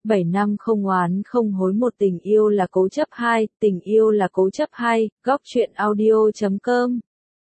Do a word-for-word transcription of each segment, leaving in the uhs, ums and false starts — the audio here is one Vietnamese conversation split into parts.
Bảy năm không oán không hối, một tình yêu là cố chấp hai, tình yêu là cố chấp hai, góc truyện audio chấm com.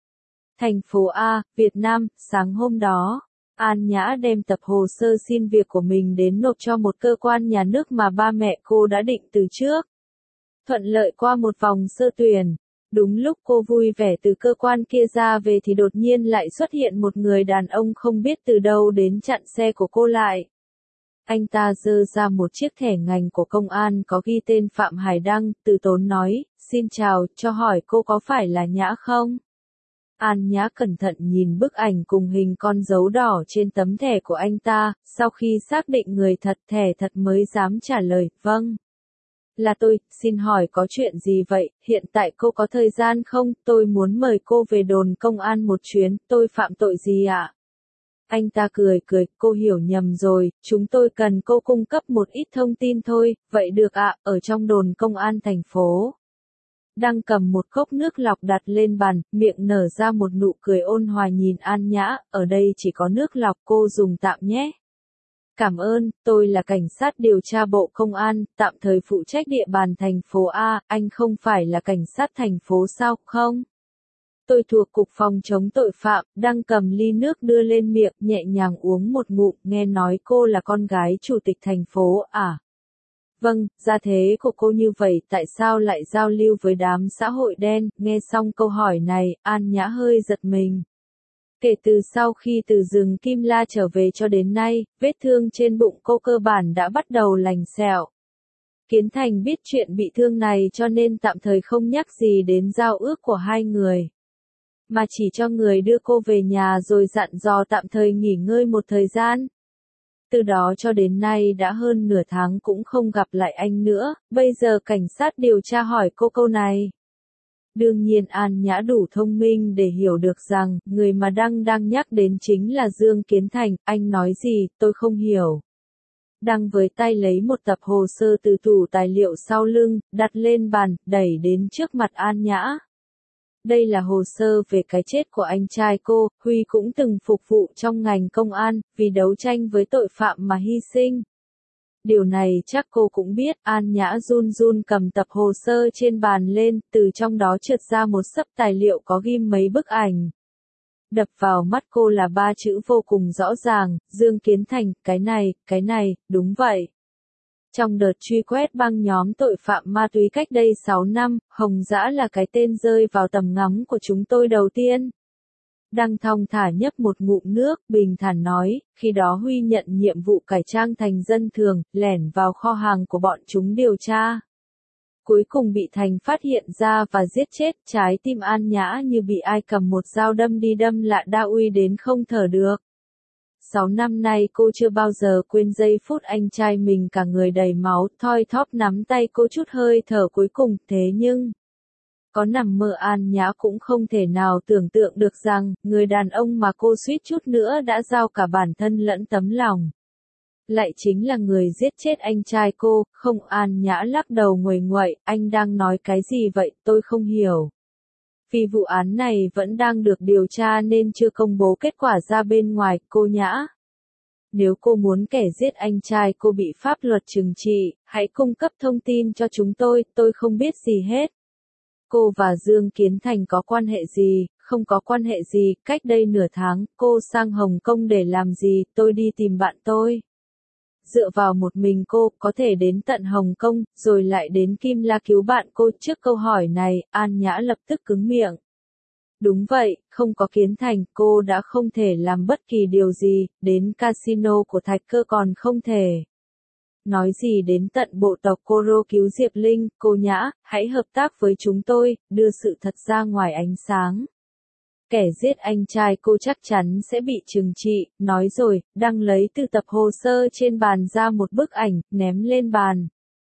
Thành phố A, Việt Nam, sáng hôm đó, An Nhã đem tập hồ sơ xin việc của mình đến nộp cho một cơ quan nhà nước mà ba mẹ cô đã định từ trước. Thuận lợi qua một vòng sơ tuyển. Đúng lúc cô vui vẻ từ cơ quan kia ra về thì đột nhiên lại xuất hiện một người đàn ông không biết từ đâu đến chặn xe của cô lại. Anh ta giơ ra một chiếc thẻ ngành của công an có ghi tên Phạm Hải Đăng, từ tốn nói, xin chào, cho hỏi cô có phải là Nhã không? An Nhã cẩn thận nhìn bức ảnh cùng hình con dấu đỏ trên tấm thẻ của anh ta, sau khi xác định người thật thẻ thật mới dám trả lời, vâng. Là tôi, xin hỏi có chuyện gì vậy, hiện tại cô có thời gian không, tôi muốn mời cô về đồn công an một chuyến, tôi phạm tội gì ạ? Anh ta cười cười, cô hiểu nhầm rồi, chúng tôi cần cô cung cấp một ít thông tin thôi, vậy được ạ, ở trong đồn công an thành phố. Đang cầm một cốc nước lọc đặt lên bàn, miệng nở ra một nụ cười ôn hòa nhìn An Nhã, ở đây chỉ có nước lọc, cô dùng tạm nhé. Cảm ơn, tôi là cảnh sát điều tra bộ công an, tạm thời phụ trách địa bàn thành phố A, anh không phải là cảnh sát thành phố sao, không? Tôi thuộc cục phòng chống tội phạm, đang cầm ly nước đưa lên miệng, nhẹ nhàng uống một ngụm, nghe nói cô là con gái chủ tịch thành phố à? Vâng, gia thế của cô như vậy, tại sao lại giao lưu với đám xã hội đen? Nghe xong câu hỏi này, An Nhã hơi giật mình. Kể từ sau khi từ rừng Kim La trở về cho đến nay, vết thương trên bụng cô cơ bản đã bắt đầu lành sẹo. Kiến Thành biết chuyện bị thương này cho nên tạm thời không nhắc gì đến giao ước của hai người, mà chỉ cho người đưa cô về nhà rồi dặn dò tạm thời nghỉ ngơi một thời gian. Từ đó cho đến nay đã hơn nửa tháng cũng không gặp lại anh nữa, bây giờ cảnh sát điều tra hỏi cô câu này. Đương nhiên An Nhã đủ thông minh để hiểu được rằng, người mà Đăng đang nhắc đến chính là Dương Kiến Thành, anh nói gì, tôi không hiểu. Đăng với tay lấy một tập hồ sơ từ tủ tài liệu sau lưng, đặt lên bàn, đẩy đến trước mặt An Nhã. Đây là hồ sơ về cái chết của anh trai cô, Huy cũng từng phục vụ trong ngành công an, vì đấu tranh với tội phạm mà hy sinh. Điều này chắc cô cũng biết, An Nhã run run cầm tập hồ sơ trên bàn lên, từ trong đó trượt ra một xấp tài liệu có ghim mấy bức ảnh. Đập vào mắt cô là ba chữ vô cùng rõ ràng, Dương Kiến Thành, cái này, cái này, đúng vậy. Trong đợt truy quét băng nhóm tội phạm ma túy cách đây sáu năm, Hồng Dã là cái tên rơi vào tầm ngắm của chúng tôi đầu tiên. Đăng thong thả nhấp một ngụm nước, bình thản nói, khi đó Huy nhận nhiệm vụ cải trang thành dân thường, lẻn vào kho hàng của bọn chúng điều tra. Cuối cùng bị Thành phát hiện ra và giết chết, trái tim An Nhã như bị ai cầm một dao đâm đi đâm lại đau uy đến không thở được. Sáu năm nay cô chưa bao giờ quên giây phút anh trai mình cả người đầy máu, thoi thóp nắm tay cô chút hơi thở cuối cùng, thế nhưng có nằm mơ An Nhã cũng không thể nào tưởng tượng được rằng, người đàn ông mà cô suýt chút nữa đã giao cả bản thân lẫn tấm lòng, lại chính là người giết chết anh trai cô. Không, An Nhã lắc đầu nguầy nguậy, anh đang nói cái gì vậy, tôi không hiểu. Vì vụ án này vẫn đang được điều tra nên chưa công bố kết quả ra bên ngoài, cô Nhã. Nếu cô muốn kẻ giết anh trai cô bị pháp luật trừng trị, hãy cung cấp thông tin cho chúng tôi, tôi không biết gì hết. Cô và Dương Kiến Thành có quan hệ gì? Không có quan hệ gì, cách đây nửa tháng, cô sang Hồng Kông để làm gì, tôi đi tìm bạn tôi. Dựa vào một mình cô, có thể đến tận Hồng Kông, rồi lại đến Kim La cứu bạn cô. Trước câu hỏi này, An Nhã lập tức cứng miệng. Đúng vậy, không có Kiến Thành, cô đã không thể làm bất kỳ điều gì, đến casino của Thạch Cơ còn không thể. Nói gì đến tận bộ tộc Koro cứu Diệp Linh, cô Nhã, hãy hợp tác với chúng tôi, đưa sự thật ra ngoài ánh sáng. Kẻ giết anh trai cô chắc chắn sẽ bị trừng trị, nói rồi, Đăng lấy từ tập hồ sơ trên bàn ra một bức ảnh, ném lên bàn.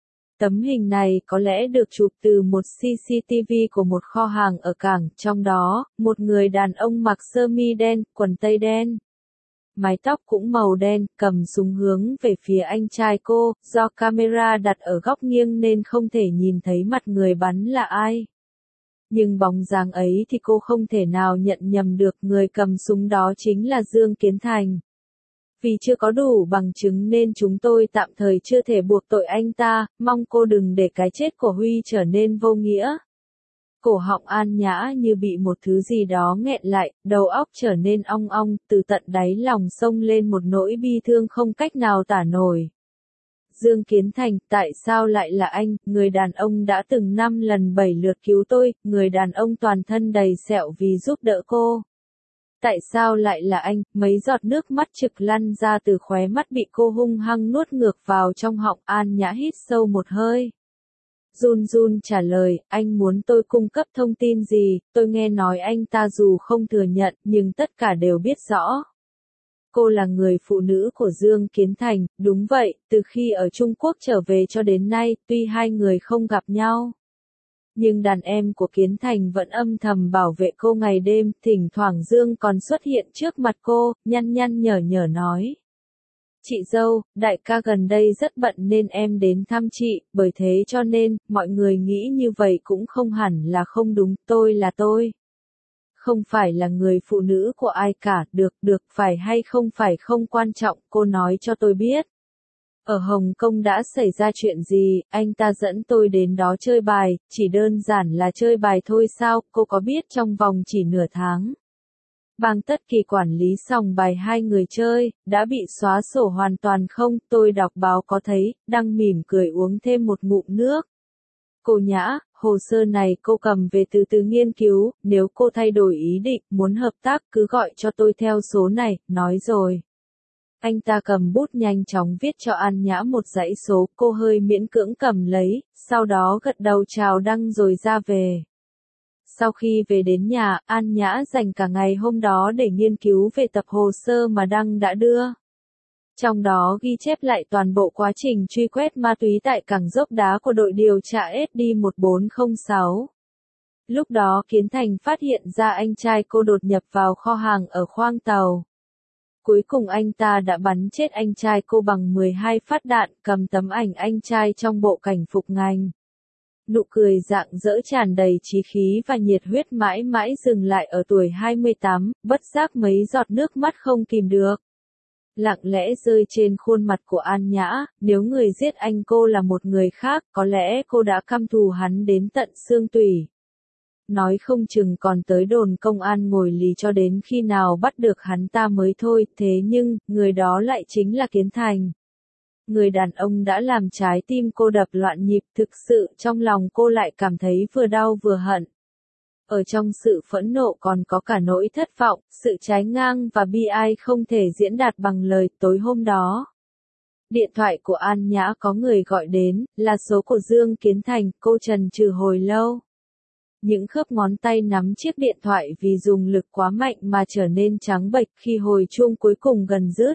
Tấm hình này có lẽ được chụp từ một xê xê tê vê của một kho hàng ở cảng, trong đó, một người đàn ông mặc sơ mi đen, quần tây đen. Mái tóc cũng màu đen, cầm súng hướng về phía anh trai cô, do camera đặt ở góc nghiêng nên không thể nhìn thấy mặt người bắn là ai. Nhưng bóng dáng ấy thì cô không thể nào nhận nhầm được, người cầm súng đó chính là Dương Kiến Thành. Vì chưa có đủ bằng chứng nên chúng tôi tạm thời chưa thể buộc tội anh ta, mong cô đừng để cái chết của Huy trở nên vô nghĩa. Cổ họng An Nhã như bị một thứ gì đó nghẹn lại, đầu óc trở nên ong ong, từ tận đáy lòng xông lên một nỗi bi thương không cách nào tả nổi. Dương Kiến Thành, tại sao lại là anh, người đàn ông đã từng năm lần bảy lượt cứu tôi, người đàn ông toàn thân đầy sẹo vì giúp đỡ cô. Tại sao lại là anh, mấy giọt nước mắt trực lăn ra từ khóe mắt bị cô hung hăng nuốt ngược vào trong họng. An Nhã hít sâu một hơi. Run run trả lời, anh muốn tôi cung cấp thông tin gì, tôi nghe nói anh ta dù không thừa nhận nhưng tất cả đều biết rõ. Cô là người phụ nữ của Dương Kiến Thành, đúng vậy, từ khi ở Trung Quốc trở về cho đến nay, tuy hai người không gặp nhau. Nhưng đàn em của Kiến Thành vẫn âm thầm bảo vệ cô ngày đêm, thỉnh thoảng Dương còn xuất hiện trước mặt cô, nhăn nhăn nhở nhở nói. Chị dâu, đại ca gần đây rất bận nên em đến thăm chị, bởi thế cho nên, mọi người nghĩ như vậy cũng không hẳn là không đúng, tôi là tôi. Không phải là người phụ nữ của ai cả, được, được, phải hay không phải không quan trọng, cô nói cho tôi biết. Ở Hồng Kông đã xảy ra chuyện gì, anh ta dẫn tôi đến đó chơi bài, chỉ đơn giản là chơi bài thôi sao, cô có biết trong vòng chỉ nửa tháng. Bang Tất Kỳ quản lý sòng bài hai người chơi, đã bị xóa sổ hoàn toàn không, tôi đọc báo có thấy, đang mỉm cười uống thêm một ngụm nước. Cô Nhã, hồ sơ này cô cầm về từ từ nghiên cứu, nếu cô thay đổi ý định, muốn hợp tác cứ gọi cho tôi theo số này, nói rồi. Anh ta cầm bút nhanh chóng viết cho An Nhã một dãy số, cô hơi miễn cưỡng cầm lấy, sau đó gật đầu chào đăng rồi ra về. Sau khi về đến nhà, An Nhã dành cả ngày hôm đó để nghiên cứu về tập hồ sơ mà Đăng đã đưa. Trong đó ghi chép lại toàn bộ quá trình truy quét ma túy tại cảng Dốc Đá của đội điều tra S D một bốn không sáu. Lúc đó Kiến Thành phát hiện ra anh trai cô đột nhập vào kho hàng ở khoang tàu. Cuối cùng anh ta đã bắn chết anh trai cô bằng mười hai phát đạn, cầm tấm ảnh anh trai trong bộ cảnh phục ngành. Nụ cười rạng rỡ tràn đầy chí khí và nhiệt huyết mãi mãi dừng lại ở tuổi hai mươi tám, bất giác mấy giọt nước mắt không kìm được. Lặng lẽ rơi trên khuôn mặt của An Nhã, nếu người giết anh cô là một người khác, có lẽ cô đã căm thù hắn đến tận xương tủy. Nói không chừng còn tới đồn công an ngồi lì cho đến khi nào bắt được hắn ta mới thôi, thế nhưng, người đó lại chính là Kiến Thành. Người đàn ông đã làm trái tim cô đập loạn nhịp, thực sự trong lòng cô lại cảm thấy vừa đau vừa hận. Ở trong sự phẫn nộ còn có cả nỗi thất vọng, sự trái ngang và bi ai không thể diễn đạt bằng lời. Tối hôm đó, điện thoại của An Nhã có người gọi đến, là số của Dương Kiến Thành, cô chần chừ hồi lâu. Những khớp ngón tay nắm chiếc điện thoại vì dùng lực quá mạnh mà trở nên trắng bệch khi hồi chuông cuối cùng gần dứt.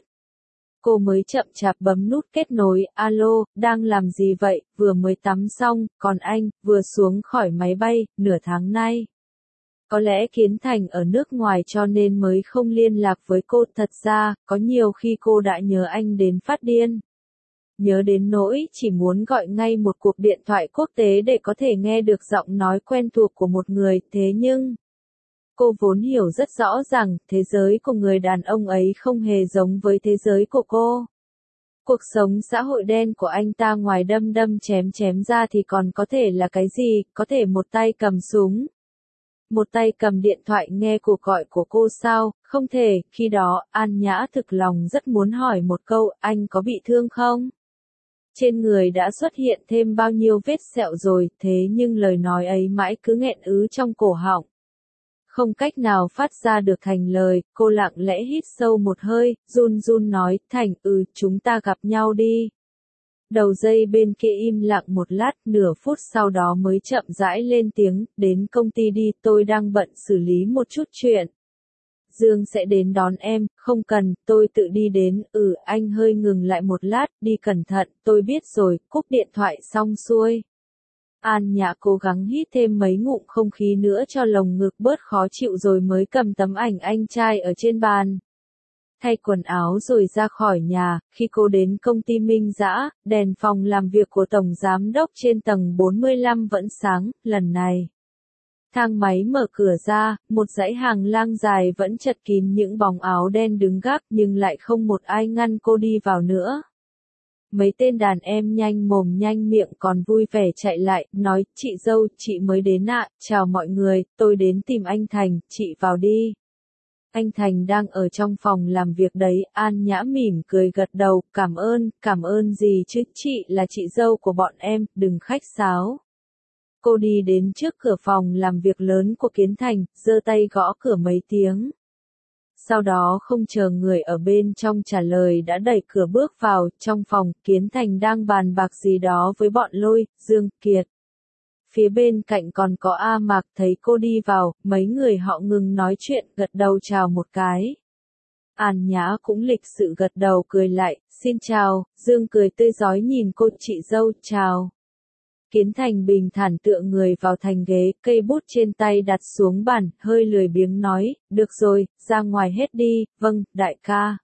Cô mới chậm chạp bấm nút kết nối, alo, đang làm gì vậy, vừa mới tắm xong, còn anh, vừa xuống khỏi máy bay, nửa tháng nay. Có lẽ Kiến Thành ở nước ngoài cho nên mới không liên lạc với cô, thật ra, có nhiều khi cô đã nhớ anh đến phát điên. Nhớ đến nỗi chỉ muốn gọi ngay một cuộc điện thoại quốc tế để có thể nghe được giọng nói quen thuộc của một người, thế nhưng... Cô vốn hiểu rất rõ rằng, thế giới của người đàn ông ấy không hề giống với thế giới của cô. Cuộc sống xã hội đen của anh ta ngoài đâm đâm chém chém ra thì còn có thể là cái gì, có thể một tay cầm súng. Một tay cầm điện thoại nghe cuộc gọi của cô sao, không thể, khi đó, An Nhã thực lòng rất muốn hỏi một câu, anh có bị thương không? Trên người đã xuất hiện thêm bao nhiêu vết sẹo rồi, thế nhưng lời nói ấy mãi cứ nghẹn ứ trong cổ họng. Không cách nào phát ra được thành lời, cô lặng lẽ hít sâu một hơi, run run nói, Thành, ừ, chúng ta gặp nhau đi. Đầu dây bên kia im lặng một lát, nửa phút sau đó mới chậm rãi lên tiếng, đến công ty đi, tôi đang bận xử lý một chút chuyện. Dương sẽ đến đón em, không cần, tôi tự đi đến, ừ, anh hơi ngừng lại một lát, đi cẩn thận, tôi biết rồi, cúp điện thoại xong xuôi. An Nhã cố gắng hít thêm mấy ngụm không khí nữa cho lồng ngực bớt khó chịu rồi mới cầm tấm ảnh anh trai ở trên bàn. Thay quần áo rồi ra khỏi nhà, khi cô đến công ty Minh Dã, đèn phòng làm việc của Tổng Giám đốc trên tầng bốn mươi lăm vẫn sáng, lần này. Thang máy mở cửa ra, một dãy hàng lang dài vẫn chật kín những bóng áo đen đứng gác nhưng lại không một ai ngăn cô đi vào nữa. Mấy tên đàn em nhanh mồm nhanh miệng còn vui vẻ chạy lại, nói, chị dâu, chị mới đến ạ, chào mọi người, tôi đến tìm anh Thành, chị vào đi. Anh Thành đang ở trong phòng làm việc đấy, An Nhã mỉm cười gật đầu, cảm ơn, cảm ơn gì chứ, chị là chị dâu của bọn em, đừng khách sáo. Cô đi đến trước cửa phòng làm việc lớn của Kiến Thành, giơ tay gõ cửa mấy tiếng. Sau đó không chờ người ở bên trong trả lời đã đẩy cửa bước vào, trong phòng, Kiến Thành đang bàn bạc gì đó với bọn Lôi, Dương, Kiệt. Phía bên cạnh còn có A Mạc, thấy cô đi vào, mấy người họ ngừng nói chuyện, gật đầu chào một cái. An Nhã cũng lịch sự gật đầu cười lại, xin chào, Dương cười tươi rói nhìn cô, chị dâu, chào. Kiến Thành bình thản tựa người vào thành ghế, cây bút trên tay đặt xuống bàn, hơi lười biếng nói, được rồi, ra ngoài hết đi, vâng, đại ca.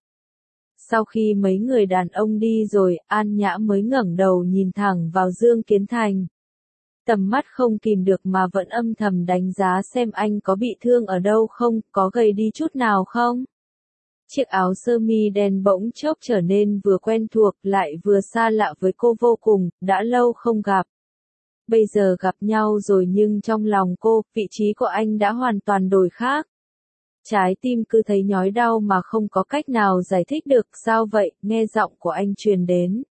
Sau khi mấy người đàn ông đi rồi, An Nhã mới ngẩng đầu nhìn thẳng vào Dương Kiến Thành. Tầm mắt không kìm được mà vẫn âm thầm đánh giá xem anh có bị thương ở đâu không, có gầy đi chút nào không. Chiếc áo sơ mi đen bỗng chốc trở nên vừa quen thuộc lại vừa xa lạ với cô vô cùng, đã lâu không gặp. Bây giờ gặp nhau rồi nhưng trong lòng cô, vị trí của anh đã hoàn toàn đổi khác. Trái tim cứ thấy nhói đau mà không có cách nào giải thích được, sao vậy, nghe giọng của anh truyền đến.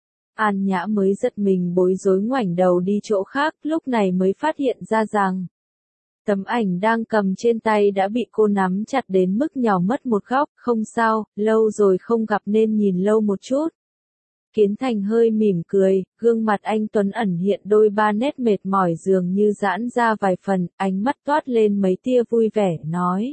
An Nhã mới giật mình bối rối ngoảnh đầu đi chỗ khác, lúc này mới phát hiện ra rằng tấm ảnh đang cầm trên tay đã bị cô nắm chặt đến mức nhào mất một góc, không sao, lâu rồi không gặp nên nhìn lâu một chút. Kiến Thành hơi mỉm cười, gương mặt anh tuấn ẩn hiện đôi ba nét mệt mỏi dường như giãn ra vài phần, ánh mắt toát lên mấy tia vui vẻ, nói.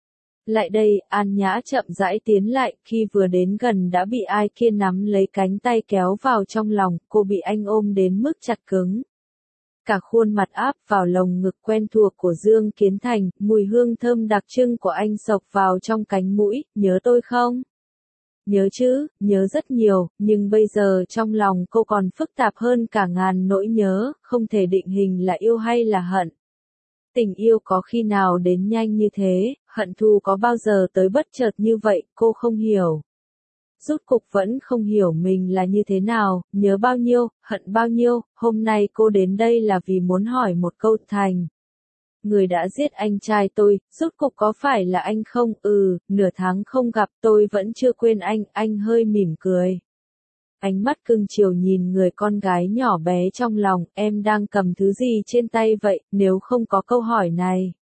Lại đây, An Nhã chậm rãi tiến lại, khi vừa đến gần đã bị ai kia nắm lấy cánh tay kéo vào trong lòng, cô bị anh ôm đến mức chặt cứng. Cả khuôn mặt áp vào lồng ngực quen thuộc của Dương Kiến Thành, mùi hương thơm đặc trưng của anh xộc vào trong cánh mũi, nhớ tôi không? Nhớ chứ, nhớ rất nhiều, nhưng bây giờ trong lòng cô còn phức tạp hơn cả ngàn nỗi nhớ, không thể định hình là yêu hay là hận. Tình yêu có khi nào đến nhanh như thế, hận thù có bao giờ tới bất chợt như vậy, cô không hiểu. Rốt cục vẫn không hiểu mình là như thế nào, nhớ bao nhiêu, hận bao nhiêu, hôm nay cô đến đây là vì muốn hỏi một câu. Thành. Người đã giết anh trai tôi, rốt cục có phải là anh không? Ừ, nửa tháng không gặp tôi vẫn chưa quên anh, anh hơi mỉm cười. Ánh mắt cưng chiều nhìn người con gái nhỏ bé trong lòng, em đang cầm thứ gì trên tay vậy, nếu không có câu hỏi này.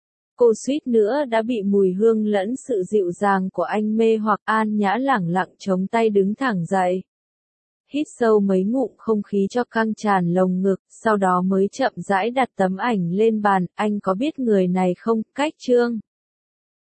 Cô suýt nữa đã bị mùi hương lẫn sự dịu dàng của anh mê hoặc. An Nhã lẳng lặng chống tay đứng thẳng dậy. Hít sâu mấy ngụm không khí cho căng tràn lồng ngực, sau đó mới chậm rãi đặt tấm ảnh lên bàn, anh có biết người này không, Cách Trương.